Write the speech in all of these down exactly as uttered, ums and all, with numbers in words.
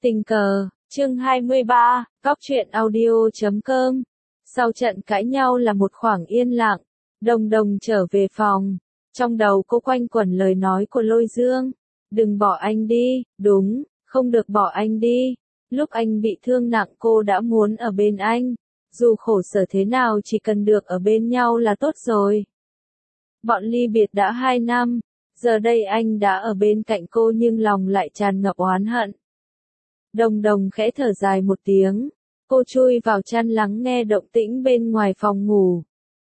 Tình cờ, chương hai mươi ba, góc truyện audio chấm com. Sau trận cãi nhau là một khoảng yên lặng, Đồng Đồng trở về phòng. Trong đầu cô quanh quẩn lời nói của Lôi Dương. Đừng bỏ anh đi, đúng, không được bỏ anh đi. Lúc anh bị thương nặng cô đã muốn ở bên anh. Dù khổ sở thế nào chỉ cần được ở bên nhau là tốt rồi. Bọn ly biệt đã hai năm, giờ đây anh đã ở bên cạnh cô nhưng lòng lại tràn ngập oán hận. Đồng Đồng khẽ thở dài một tiếng, cô chui vào chăn lắng nghe động tĩnh bên ngoài phòng ngủ.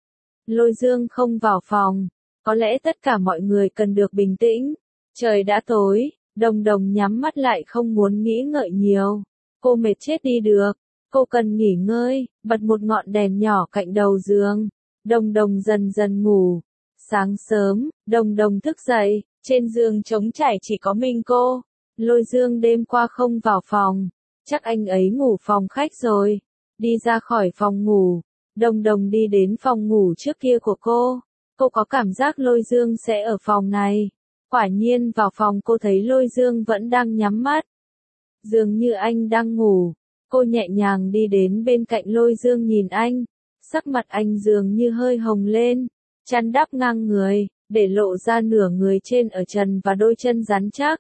Lôi Dương không vào phòng, có lẽ tất cả mọi người cần được bình tĩnh. Trời đã tối, Đồng Đồng nhắm mắt lại không muốn nghĩ ngợi nhiều. Cô mệt chết đi được, cô cần nghỉ ngơi, bật một ngọn đèn nhỏ cạnh đầu giường. Đồng Đồng dần dần ngủ. Sáng sớm, Đồng Đồng thức dậy, trên giường trống trải chỉ có mình cô. Lôi Dương đêm qua không vào phòng, chắc anh ấy ngủ phòng khách rồi. Đi ra khỏi phòng ngủ, Đồng Đồng đi đến phòng ngủ trước kia của cô. Cô có cảm giác Lôi Dương sẽ ở phòng này. Quả nhiên vào phòng cô thấy Lôi Dương vẫn đang nhắm mắt. Dường như anh đang ngủ, cô nhẹ nhàng đi đến bên cạnh Lôi Dương nhìn anh. Sắc mặt anh dường như hơi hồng lên, chăn đắp ngang người, để lộ ra nửa người trên ở trần và đôi chân rắn chắc.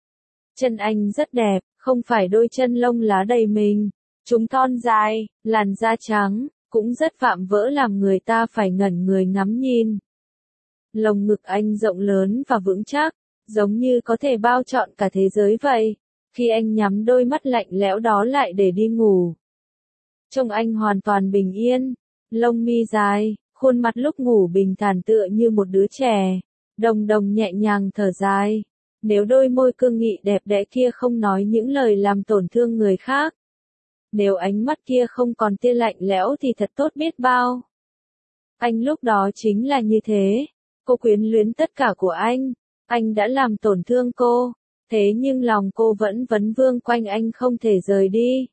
Chân anh rất đẹp, không phải đôi chân lông lá đầy mình. Chúng thon dài, làn da trắng, cũng rất vạm vỡ làm người ta phải ngẩn người ngắm nhìn. Lồng ngực anh rộng lớn và vững chắc, giống như có thể bao trọn cả thế giới vậy. Khi anh nhắm đôi mắt lạnh lẽo đó lại để đi ngủ, trông anh hoàn toàn bình yên, lông mi dài, khuôn mặt lúc ngủ bình thản tựa như một đứa trẻ. Đồng Đồng nhẹ nhàng thở dài. Nếu đôi môi cương nghị đẹp đẽ kia không nói những lời làm tổn thương người khác, nếu ánh mắt kia không còn tia lạnh lẽo thì thật tốt biết bao. Anh lúc đó chính là như thế. Cô quyến luyến tất cả của anh. Anh đã làm tổn thương cô, thế nhưng lòng cô vẫn vấn vương quanh anh không thể rời đi.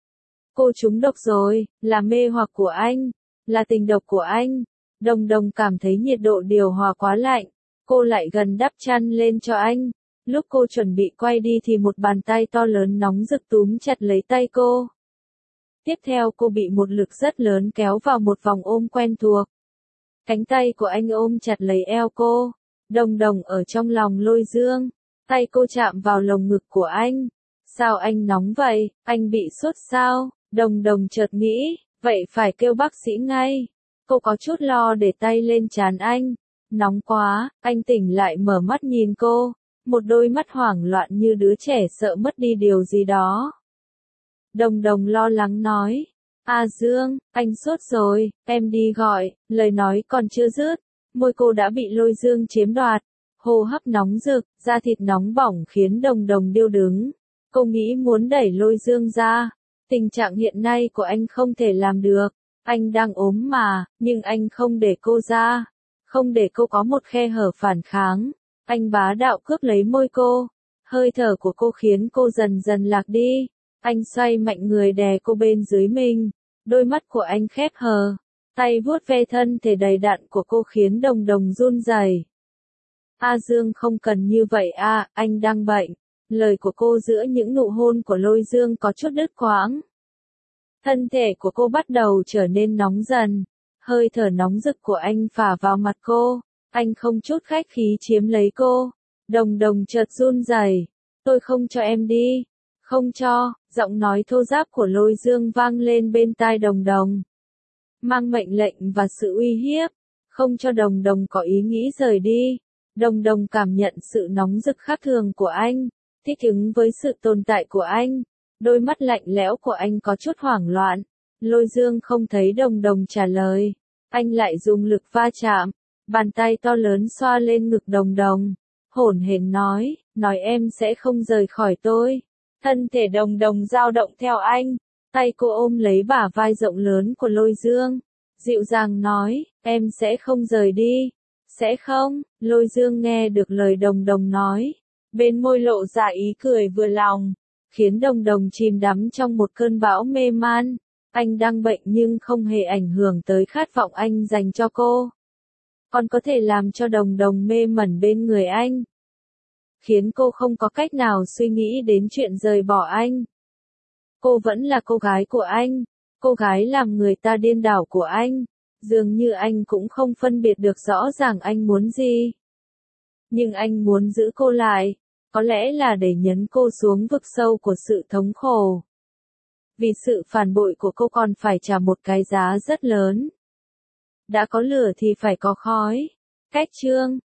Cô trúng độc rồi, là mê hoặc của anh, là tình độc của anh. Đồng Đồng cảm thấy nhiệt độ điều hòa quá lạnh, cô lại gần đắp chăn lên cho anh. Lúc cô chuẩn bị quay đi thì một bàn tay to lớn nóng rực túm chặt lấy tay cô. Tiếp theo cô bị một lực rất lớn kéo vào một vòng ôm quen thuộc. Cánh tay của anh ôm chặt lấy eo cô. Đồng Đồng ở trong lòng Lôi Dương. Tay cô chạm vào lồng ngực của anh. Sao anh nóng vậy, anh bị sốt sao? Đồng Đồng chợt nghĩ, vậy phải kêu bác sĩ ngay. Cô có chút lo để tay lên trán anh. Nóng quá, anh tỉnh lại mở mắt nhìn cô. Một đôi mắt hoảng loạn như đứa trẻ sợ mất đi điều gì đó. Đồng Đồng lo lắng nói, A Dương, anh sốt rồi, em đi gọi. Lời nói còn chưa dứt, môi cô đã bị Lôi Dương chiếm đoạt. Hô hấp nóng rực, da thịt nóng bỏng khiến Đồng Đồng điêu đứng. Cô nghĩ muốn đẩy Lôi Dương ra. Tình trạng hiện nay của anh không thể làm được. Anh đang ốm mà, nhưng anh không để cô ra. Không để cô có một khe hở phản kháng. Anh bá đạo cướp lấy môi cô. Hơi thở của cô khiến cô dần dần lạc đi. Anh xoay mạnh người đè cô bên dưới mình. Đôi mắt của anh khép hờ. Tay vuốt ve thân thể đầy đặn của cô khiến Đồng Đồng run rẩy. A Dương không cần như vậy a, anh đang bệnh. Lời của cô giữa những nụ hôn của Lôi Dương có chút đứt quãng. Thân thể của cô bắt đầu trở nên nóng dần. Hơi thở nóng rực của anh phả vào mặt cô. Anh không chút khách khí chiếm lấy cô. Đồng Đồng chợt run rẩy. Tôi không cho em đi. Không cho, giọng nói thô ráp của Lôi Dương vang lên bên tai Đồng Đồng. Mang mệnh lệnh và sự uy hiếp. Không cho Đồng Đồng có ý nghĩ rời đi. Đồng Đồng cảm nhận sự nóng rực khác thường của anh. Thích ứng với sự tồn tại của anh. Đôi mắt lạnh lẽo của anh có chút hoảng loạn. Lôi Dương không thấy Đồng Đồng trả lời. Anh lại dùng lực va chạm. Bàn tay to lớn xoa lên ngực Đồng Đồng. Hổn hển nói, nói em sẽ không rời khỏi tôi. Thân thể Đồng Đồng dao động theo anh. Tay cô ôm lấy bả vai rộng lớn của Lôi Dương. Dịu dàng nói, em sẽ không rời đi. Sẽ không? Lôi Dương nghe được lời Đồng Đồng nói. Bên môi lộ ra ý cười vừa lòng. Khiến Đồng Đồng chìm đắm trong một cơn bão mê man. Anh đang bệnh nhưng không hề ảnh hưởng tới khát vọng anh dành cho cô. Còn có thể làm cho Đồng Đồng mê mẩn bên người anh. khiến cô không có cách nào suy nghĩ đến chuyện rời bỏ anh. Cô vẫn là cô gái của anh, cô gái làm người ta điên đảo của anh, dường như anh cũng không phân biệt được rõ ràng anh muốn gì. Nhưng anh muốn giữ cô lại, có lẽ là để nhấn cô xuống vực sâu của sự thống khổ. Vì sự phản bội của cô còn phải trả một cái giá rất lớn. Đã có lửa thì phải có khói. Cách chương